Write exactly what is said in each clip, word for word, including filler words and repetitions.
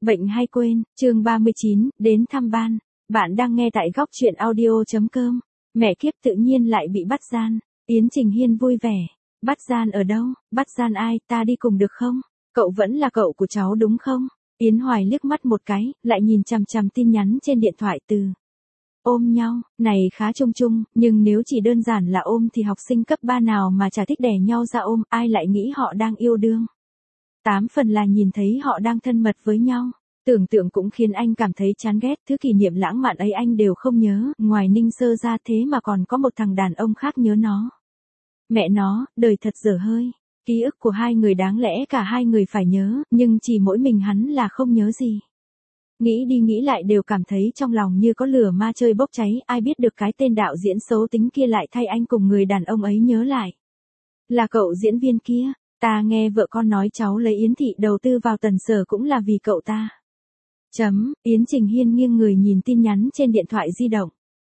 Bệnh hay quên, chương ba mươi chín, đến thăm ban. Bạn đang nghe tại góc truyện audio.com. Mẹ kiếp tự nhiên lại bị bắt gian. Yến Trình Hiên vui vẻ. Bắt gian ở đâu? Bắt gian ai? Ta đi cùng được không? Cậu vẫn là cậu của cháu đúng không? Yến Hoài liếc mắt một cái, lại nhìn chằm chằm tin nhắn trên điện thoại từ. Ôm nhau, này khá chung chung, nhưng nếu chỉ đơn giản là ôm thì học sinh cấp ba nào mà chả thích đè nhau ra ôm, ai lại nghĩ họ đang yêu đương. Tám phần là nhìn thấy họ đang thân mật với nhau. Tưởng tượng cũng khiến anh cảm thấy chán ghét, thứ kỷ niệm lãng mạn ấy anh đều không nhớ, ngoài Ninh Sơ ra thế mà còn có một thằng đàn ông khác nhớ nó. Mẹ nó, đời thật dở hơi. Ký ức của hai người đáng lẽ cả hai người phải nhớ, nhưng chỉ mỗi mình hắn là không nhớ gì. Nghĩ đi nghĩ lại đều cảm thấy trong lòng như có lửa ma chơi bốc cháy, ai biết được cái tên đạo diễn xấu tính kia lại thay anh cùng người đàn ông ấy nhớ lại. Là cậu diễn viên kia, ta nghe vợ con nói cháu lấy Yến Thị đầu tư vào Tần Sở cũng là vì cậu ta. Chấm, Yến Trình Hiên nghiêng người nhìn tin nhắn trên điện thoại di động.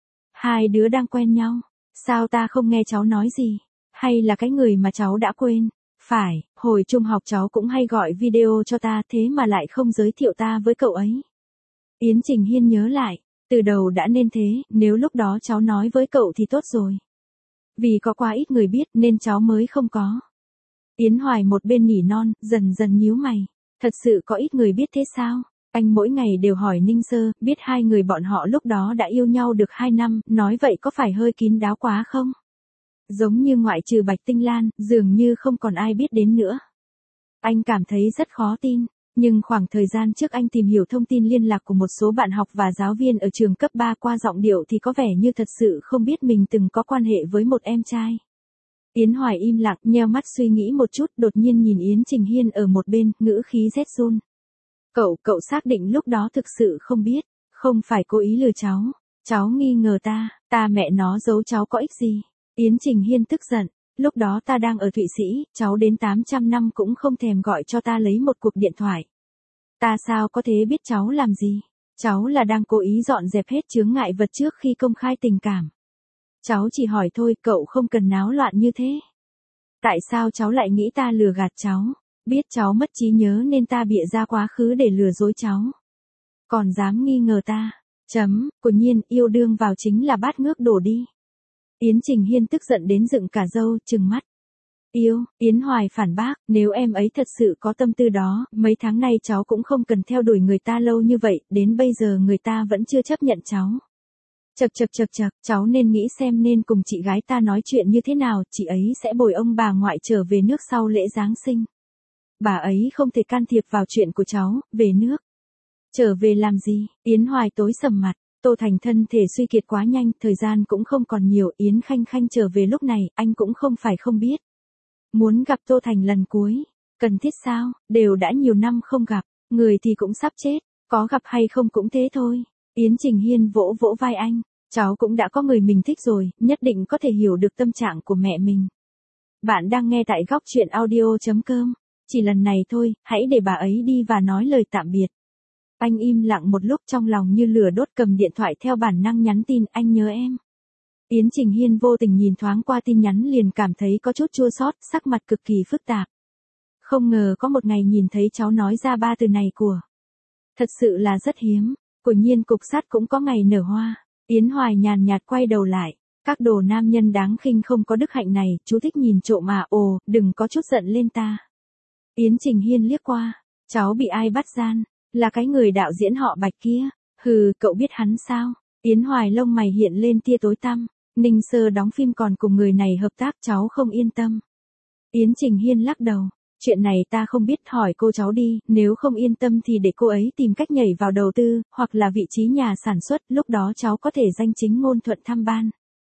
Hai đứa đang quen nhau, sao ta không nghe cháu nói gì, hay là cái người mà cháu đã quên. Phải, hồi trung học cháu cũng hay gọi video cho ta thế mà lại không giới thiệu ta với cậu ấy. Yến Trình Hiên nhớ lại, từ đầu đã nên thế, nếu lúc đó cháu nói với cậu thì tốt rồi. Vì có quá ít người biết nên cháu mới không có. Yến Hoài một bên nỉ non, dần dần nhíu mày. Thật sự có ít người biết thế sao? Anh mỗi ngày đều hỏi Ninh Sơ, biết hai người bọn họ lúc đó đã yêu nhau được hai năm, nói vậy có phải hơi kín đáo quá không? Giống như ngoại trừ Bạch Tinh Lan, dường như không còn ai biết đến nữa. Anh cảm thấy rất khó tin, nhưng khoảng thời gian trước anh tìm hiểu thông tin liên lạc của một số bạn học và giáo viên ở trường cấp ba qua giọng điệu thì có vẻ như thật sự không biết mình từng có quan hệ với một em trai. Yến Hoài im lặng, nheo mắt suy nghĩ một chút, đột nhiên nhìn Yến Trình Hiên ở một bên, ngữ khí rét run. Cậu, cậu xác định lúc đó thực sự không biết, không phải cố ý lừa cháu, cháu nghi ngờ ta, ta mẹ nó giấu cháu có ích gì. Yến Trình Hiên tức giận, lúc đó ta đang ở Thụy Sĩ, cháu đến tám trăm năm cũng không thèm gọi cho ta lấy một cuộc điện thoại. Ta sao có thể biết cháu làm gì, cháu là đang cố ý dọn dẹp hết chướng ngại vật trước khi công khai tình cảm. Cháu chỉ hỏi thôi, cậu không cần náo loạn như thế. Tại sao cháu lại nghĩ ta lừa gạt cháu? Biết cháu mất trí nhớ nên ta bịa ra quá khứ để lừa dối cháu. Còn dám nghi ngờ ta. Chấm, quả nhiên, yêu đương vào chính là bát ngước đổ đi. Yến Trình Hiên tức giận đến dựng cả râu, trừng mắt. Yêu, Yến Hoài phản bác, nếu em ấy thật sự có tâm tư đó, mấy tháng nay cháu cũng không cần theo đuổi người ta lâu như vậy, đến bây giờ người ta vẫn chưa chấp nhận cháu. Chật chật chật chật, cháu nên nghĩ xem nên cùng chị gái ta nói chuyện như thế nào, chị ấy sẽ bồi ông bà ngoại trở về nước sau lễ Giáng sinh. Bà ấy không thể can thiệp vào chuyện của cháu, về nước. Trở về làm gì? Yến Hoài tối sầm mặt, Tô Thành thân thể suy kiệt quá nhanh, thời gian cũng không còn nhiều, Yến Khanh Khanh trở về lúc này, anh cũng không phải không biết. Muốn gặp Tô Thành lần cuối, cần thiết sao, đều đã nhiều năm không gặp, người thì cũng sắp chết, có gặp hay không cũng thế thôi. Yến Trình Hiên vỗ vỗ vai anh, cháu cũng đã có người mình thích rồi, nhất định có thể hiểu được tâm trạng của mẹ mình. Bạn đang nghe tại góc truyện audio.com. Chỉ lần này thôi, hãy để bà ấy đi và nói lời tạm biệt. Anh im lặng một lúc, trong lòng như lửa đốt, cầm điện thoại theo bản năng nhắn tin, anh nhớ em. Yến Trình Hiên vô tình nhìn thoáng qua tin nhắn liền cảm thấy có chút chua xót, sắc mặt cực kỳ phức tạp. Không ngờ có một ngày nhìn thấy cháu nói ra ba từ này của. Thật sự là rất hiếm, quả nhiên cục sắt cũng có ngày nở hoa. Yến Hoài nhàn nhạt quay đầu lại. Các đồ nam nhân đáng khinh không có đức hạnh này, chú thích nhìn trộm mà, ồ, đừng có chút giận lên ta. Yến Trình Hiên liếc qua, cháu bị ai bắt gian, là cái người đạo diễn họ Bạch kia, hừ, cậu biết hắn sao? Yến Hoài lông mày hiện lên tia tối tăm, Ninh Sơ đóng phim còn cùng người này hợp tác, cháu không yên tâm. Yến Trình Hiên lắc đầu, chuyện này ta không biết, hỏi cô cháu đi, nếu không yên tâm thì để cô ấy tìm cách nhảy vào đầu tư, hoặc là vị trí nhà sản xuất, lúc đó cháu có thể danh chính ngôn thuận thăm ban.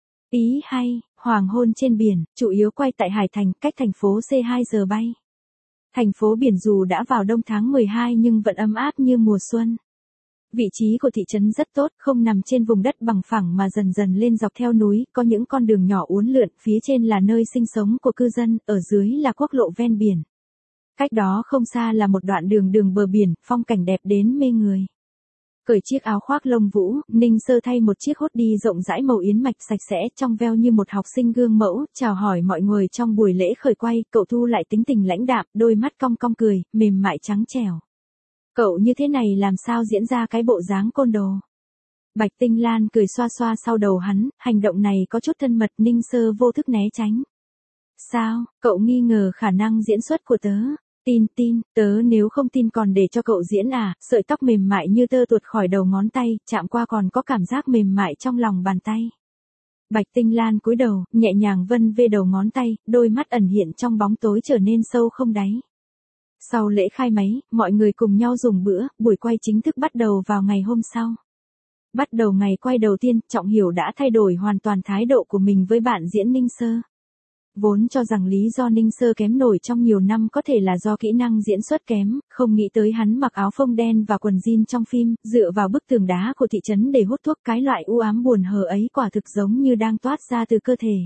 Ý hay, hoàng hôn trên biển, chủ yếu quay tại Hải Thành, cách thành phố C hai giờ bay. Thành phố biển dù đã vào đông tháng mười hai nhưng vẫn ấm áp như mùa xuân. Vị trí của thị trấn rất tốt, không nằm trên vùng đất bằng phẳng mà dần dần lên dọc theo núi, có những con đường nhỏ uốn lượn, phía trên là nơi sinh sống của cư dân, ở dưới là quốc lộ ven biển. Cách đó không xa là một đoạn đường đường bờ biển, phong cảnh đẹp đến mê người. Cởi chiếc áo khoác lông vũ, Ninh Sơ thay một chiếc hoodie rộng rãi màu yến mạch sạch sẽ, trong veo như một học sinh gương mẫu, chào hỏi mọi người trong buổi lễ khởi quay, cậu thu lại tính tình lãnh đạm, đôi mắt cong cong cười, mềm mại trắng trẻo. Cậu như thế này làm sao diễn ra cái bộ dáng côn đồ. Bạch Tinh Lan cười xoa xoa sau đầu hắn, hành động này có chút thân mật. Ninh Sơ vô thức né tránh. Sao, cậu nghi ngờ khả năng diễn xuất của tớ? Tin tin, tớ nếu không tin còn để cho cậu diễn à, sợi tóc mềm mại như tơ tuột khỏi đầu ngón tay, chạm qua còn có cảm giác mềm mại trong lòng bàn tay. Bạch Tinh Lan cúi đầu, nhẹ nhàng vân vê đầu ngón tay, đôi mắt ẩn hiện trong bóng tối trở nên sâu không đáy. Sau lễ khai máy, mọi người cùng nhau dùng bữa, buổi quay chính thức bắt đầu vào ngày hôm sau. Bắt đầu ngày quay đầu tiên, Trọng Hiểu đã thay đổi hoàn toàn thái độ của mình với bạn diễn Ninh Sơ. Vốn cho rằng lý do Ninh Sơ kém nổi trong nhiều năm có thể là do kỹ năng diễn xuất kém, không nghĩ tới hắn mặc áo phông đen và quần jean trong phim, dựa vào bức tường đá của thị trấn để hút thuốc, cái loại u ám buồn hờ ấy quả thực giống như đang toát ra từ cơ thể.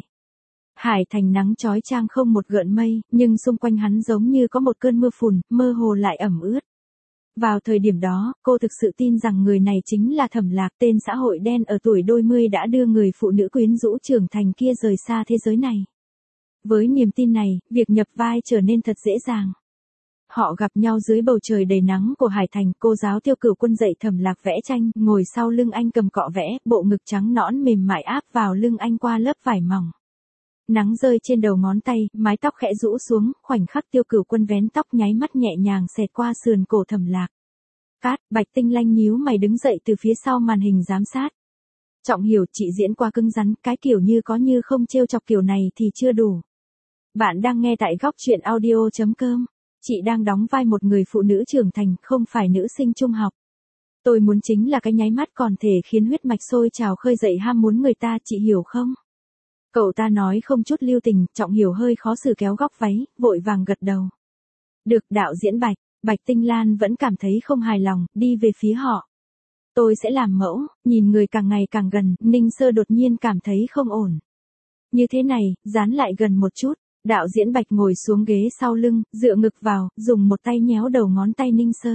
Hải Thành nắng chói chang không một gợn mây, nhưng xung quanh hắn giống như có một cơn mưa phùn, mơ hồ lại ẩm ướt. Vào thời điểm đó, cô thực sự tin rằng người này chính là Thẩm Lạc, tên xã hội đen ở tuổi đôi mươi đã đưa người phụ nữ quyến rũ trưởng thành kia rời xa thế giới này. Với niềm tin này, việc nhập vai trở nên thật dễ dàng. Họ gặp nhau dưới bầu trời đầy nắng của Hải Thành, cô giáo Tiêu Cửu Quân dạy Thẩm Lạc vẽ tranh, ngồi sau lưng anh cầm cọ vẽ, bộ ngực trắng nõn mềm mại áp vào lưng anh qua lớp vải mỏng. Nắng rơi trên đầu ngón tay, mái tóc khẽ rũ xuống, khoảnh khắc Tiêu Cửu Quân vén tóc nháy mắt nhẹ nhàng xẹt qua sườn cổ Thẩm Lạc. Cát, Bạch Tinh Lanh nhíu mày đứng dậy từ phía sau màn hình giám sát. Trọng Hiểu, chị diễn quá cứng rắn, cái kiểu như có như không trêu chọc kiểu này thì chưa đủ. Bạn đang nghe tại góc truyện audio chấm com. Chị đang đóng vai một người phụ nữ trưởng thành, không phải nữ sinh trung học. Tôi muốn chính là cái nháy mắt còn thể khiến huyết mạch sôi trào khơi dậy ham muốn người ta, chị hiểu không? Cậu ta nói không chút lưu tình. Trọng Hiểu hơi khó xử kéo góc váy, vội vàng gật đầu. Được, đạo diễn Bạch. Bạch Tinh Lan vẫn cảm thấy không hài lòng, đi về phía họ. Tôi sẽ làm mẫu. Nhìn người càng ngày càng gần, Ninh Sơ đột nhiên cảm thấy không ổn. Như thế này, dán lại gần một chút. Đạo diễn Bạch ngồi xuống ghế sau lưng, dựa ngực vào, dùng một tay nhéo đầu ngón tay Ninh Sơ.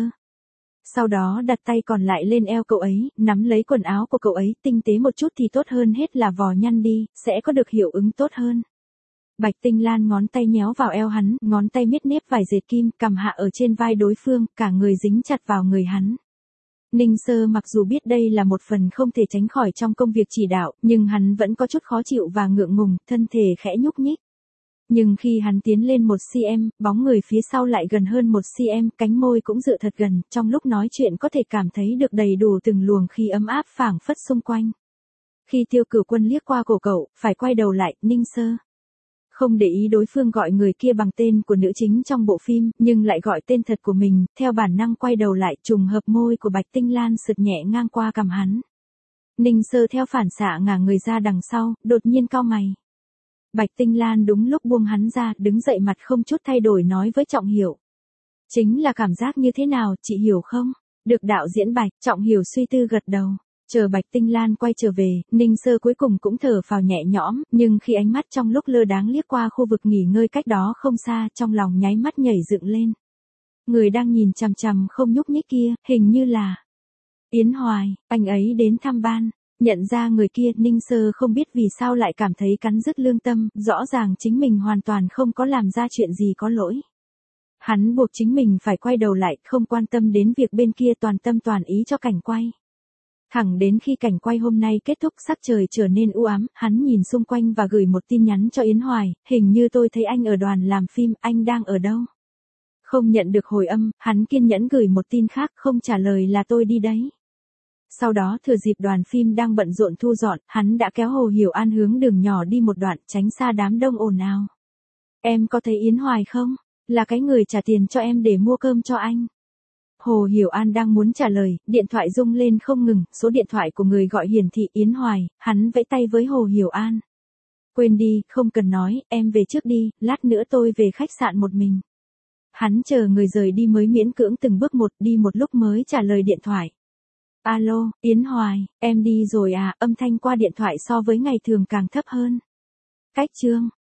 Sau đó đặt tay còn lại lên eo cậu ấy, nắm lấy quần áo của cậu ấy, tinh tế một chút thì tốt hơn hết là vò nhăn đi, sẽ có được hiệu ứng tốt hơn. Bạch Tinh Lan ngón tay nhéo vào eo hắn, ngón tay miết nếp vài dệt kim, cầm hạ ở trên vai đối phương, cả người dính chặt vào người hắn. Ninh Sơ mặc dù biết đây là một phần không thể tránh khỏi trong công việc chỉ đạo, nhưng hắn vẫn có chút khó chịu và ngượng ngùng, thân thể khẽ nhúc nhích. Nhưng khi hắn tiến lên một xăng-ti-mét, bóng người phía sau lại gần hơn một xăng-ti-mét, cánh môi cũng dựa thật gần, trong lúc nói chuyện có thể cảm thấy được đầy đủ từng luồng khí ấm áp phảng phất xung quanh. Khi Tiêu Cửu Quân liếc qua cổ cậu, phải quay đầu lại, Ninh Sơ. Không để ý đối phương gọi người kia bằng tên của nữ chính trong bộ phim, nhưng lại gọi tên thật của mình, theo bản năng quay đầu lại, trùng hợp môi của Bạch Tinh Lan sượt nhẹ ngang qua cằm hắn. Ninh Sơ theo phản xạ ngả người ra đằng sau, đột nhiên cau mày. Bạch Tinh Lan đúng lúc buông hắn ra, đứng dậy mặt không chút thay đổi nói với Trọng Hiểu. Chính là cảm giác như thế nào, chị hiểu không? Được đạo diễn Bạch. Trọng Hiểu suy tư gật đầu. Chờ Bạch Tinh Lan quay trở về, Ninh Sơ cuối cùng cũng thở phào nhẹ nhõm, nhưng khi ánh mắt trong lúc lơ đãng liếc qua khu vực nghỉ ngơi cách đó không xa, trong lòng nháy mắt nhảy dựng lên. Người đang nhìn chằm chằm không nhúc nhích kia, hình như là Yến Hoài, anh ấy đến thăm ban. Nhận ra người kia, Ninh Sơ không biết vì sao lại cảm thấy cắn rứt lương tâm, rõ ràng chính mình hoàn toàn không có làm ra chuyện gì có lỗi. Hắn buộc chính mình phải quay đầu lại, không quan tâm đến việc bên kia, toàn tâm toàn ý cho cảnh quay. Thẳng đến khi cảnh quay hôm nay kết thúc, sắc trời trở nên u ám, hắn nhìn xung quanh và gửi một tin nhắn cho Yến Hoài, hình như tôi thấy anh ở đoàn làm phim, anh đang ở đâu? Không nhận được hồi âm, hắn kiên nhẫn gửi một tin khác, không trả lời là tôi đi đấy. Sau đó thừa dịp đoàn phim đang bận rộn thu dọn, hắn đã kéo Hồ Hiểu An hướng đường nhỏ đi một đoạn, tránh xa đám đông ồn ào. Em có thấy Yến Hoài không? Là cái người trả tiền cho em để mua cơm cho anh. Hồ Hiểu An đang muốn trả lời, điện thoại rung lên không ngừng, số điện thoại của người gọi hiển thị Yến Hoài, hắn vẫy tay với Hồ Hiểu An. Quên đi, không cần nói, em về trước đi, lát nữa tôi về khách sạn một mình. Hắn chờ người rời đi mới miễn cưỡng từng bước một, đi một lúc mới trả lời điện thoại. Alo, Yến Hoài, em đi rồi à, âm thanh qua điện thoại so với ngày thường càng thấp hơn. Cách chương.